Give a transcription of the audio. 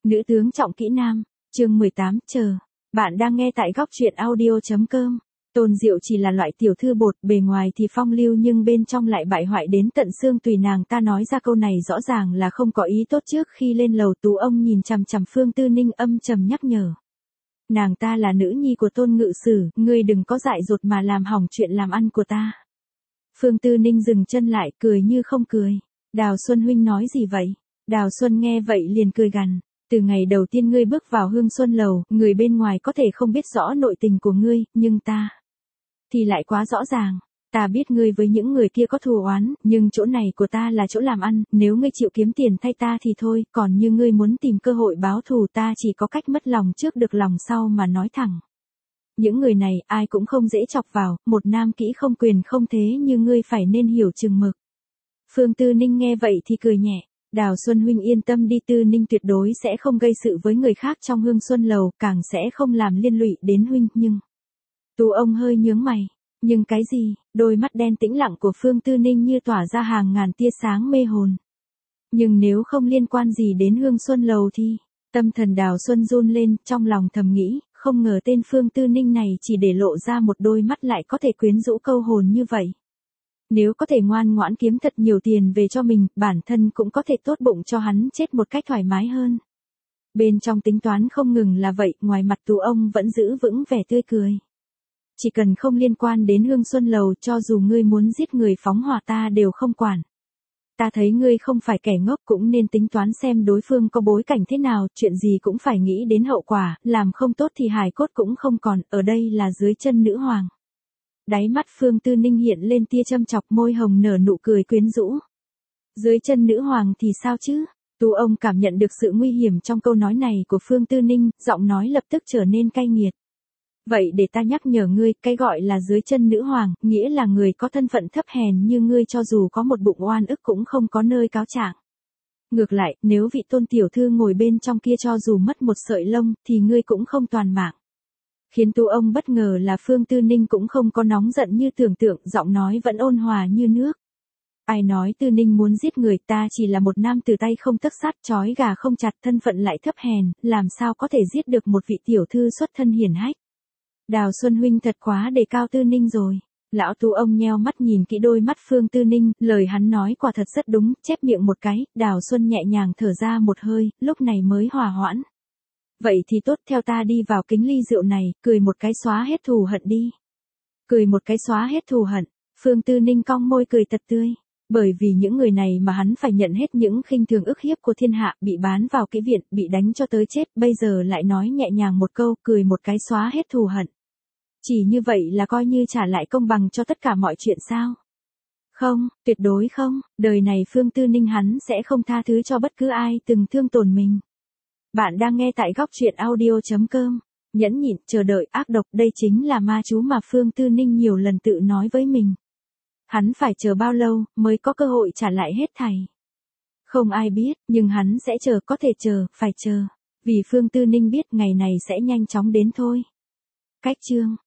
Nữ tướng trọng kỹ nam, chương 18, chờ. Bạn đang nghe tại góc truyện audio.com. Tôn Diệu chỉ là loại tiểu thư bột, bề ngoài thì phong lưu nhưng bên trong lại bại hoại đến tận xương tùy. Nàng ta nói ra câu này rõ ràng là không có ý tốt. Trước khi lên lầu, Tú ông nhìn chằm chằm Phương Tư Ninh âm trầm nhắc nhở. Nàng ta là nữ nhi của Tôn Ngự Sử, ngươi đừng có dại dột mà làm hỏng chuyện làm ăn của ta. Phương Tư Ninh dừng chân lại, cười như không cười. Đào Xuân huynh nói gì vậy? Đào Xuân nghe vậy liền cười gằn. Từ ngày đầu tiên ngươi bước vào Hương Xuân lầu, người bên ngoài có thể không biết rõ nội tình của ngươi, nhưng ta thì lại quá rõ ràng. Ta biết ngươi với những người kia có thù oán, nhưng chỗ này của ta là chỗ làm ăn, nếu ngươi chịu kiếm tiền thay ta thì thôi, còn như ngươi muốn tìm cơ hội báo thù, ta chỉ có cách mất lòng trước được lòng sau mà nói thẳng. Những người này ai cũng không dễ chọc vào, một nam kỹ không quyền không thế như ngươi phải nên hiểu chừng mực. Phương Tư Ninh nghe vậy thì cười nhẹ. Đào Xuân huynh yên tâm đi, Tư Ninh tuyệt đối sẽ không gây sự với người khác trong Hương Xuân lầu, càng sẽ không làm liên lụy đến huynh, nhưng... Tú ông hơi nhướng mày. Nhưng cái gì? Đôi mắt đen tĩnh lặng của Phương Tư Ninh như tỏa ra hàng ngàn tia sáng mê hồn. Nhưng nếu không liên quan gì đến Hương Xuân lầu thì... Tâm thần Đào Xuân run lên, trong lòng thầm nghĩ, không ngờ tên Phương Tư Ninh này chỉ để lộ ra một đôi mắt lại có thể quyến rũ câu hồn như vậy. Nếu có thể ngoan ngoãn kiếm thật nhiều tiền về cho mình, bản thân cũng có thể tốt bụng cho hắn chết một cách thoải mái hơn. Bên trong tính toán không ngừng là vậy, ngoài mặt Tú ông vẫn giữ vững vẻ tươi cười. Chỉ cần không liên quan đến Hương Xuân lầu, cho dù ngươi muốn giết người phóng hỏa ta đều không quản. Ta thấy ngươi không phải kẻ ngốc, cũng nên tính toán xem đối phương có bối cảnh thế nào, chuyện gì cũng phải nghĩ đến hậu quả, làm không tốt thì hài cốt cũng không còn, ở đây là dưới chân nữ hoàng. Đáy mắt Phương Tư Ninh hiện lên tia châm chọc, môi hồng nở nụ cười quyến rũ. Dưới chân nữ hoàng thì sao chứ? Tú ông cảm nhận được sự nguy hiểm trong câu nói này của Phương Tư Ninh, giọng nói lập tức trở nên cay nghiệt. Vậy để ta nhắc nhở ngươi, cái gọi là dưới chân nữ hoàng, nghĩa là người có thân phận thấp hèn như ngươi cho dù có một bụng oan ức cũng không có nơi cáo trạng. Ngược lại, nếu vị Tôn tiểu thư ngồi bên trong kia cho dù mất một sợi lông, thì ngươi cũng không toàn mạng. Khiến Tú ông bất ngờ là Phương Tư Ninh cũng không có nóng giận như tưởng tượng, giọng nói vẫn ôn hòa như nước. Ai nói Tư Ninh muốn giết người, ta chỉ là một nam tử tay không tấc sắt, trói gà không chặt, thân phận lại thấp hèn, làm sao có thể giết được một vị tiểu thư xuất thân hiển hách. Đào Xuân huynh thật quá đề cao Tư Ninh rồi. Lão Tú ông nheo mắt nhìn kỹ đôi mắt Phương Tư Ninh, lời hắn nói quả thật rất đúng, chép miệng một cái, Đào Xuân nhẹ nhàng thở ra một hơi, lúc này mới hòa hoãn. Vậy thì tốt, theo ta đi vào kính ly rượu này, cười một cái xóa hết thù hận đi. Cười một cái xóa hết thù hận, Phương Tư Ninh cong môi cười thật tươi. Bởi vì những người này mà hắn phải nhận hết những khinh thường ức hiếp của thiên hạ, bị bán vào kỹ viện, bị đánh cho tới chết, bây giờ lại nói nhẹ nhàng một câu, cười một cái xóa hết thù hận. Chỉ như vậy là coi như trả lại công bằng cho tất cả mọi chuyện sao? Không, tuyệt đối không, đời này Phương Tư Ninh hắn sẽ không tha thứ cho bất cứ ai từng thương tổn mình. Bạn đang nghe tại góc truyện audio.com. Nhẫn nhịn, chờ đợi, ác độc, đây chính là ma chú mà Phương Tư Ninh nhiều lần tự nói với mình. Hắn phải chờ bao lâu mới có cơ hội trả lại hết thảy? Không ai biết, nhưng hắn sẽ chờ, có thể chờ, phải chờ. Vì Phương Tư Ninh biết ngày này sẽ nhanh chóng đến thôi. Cách chương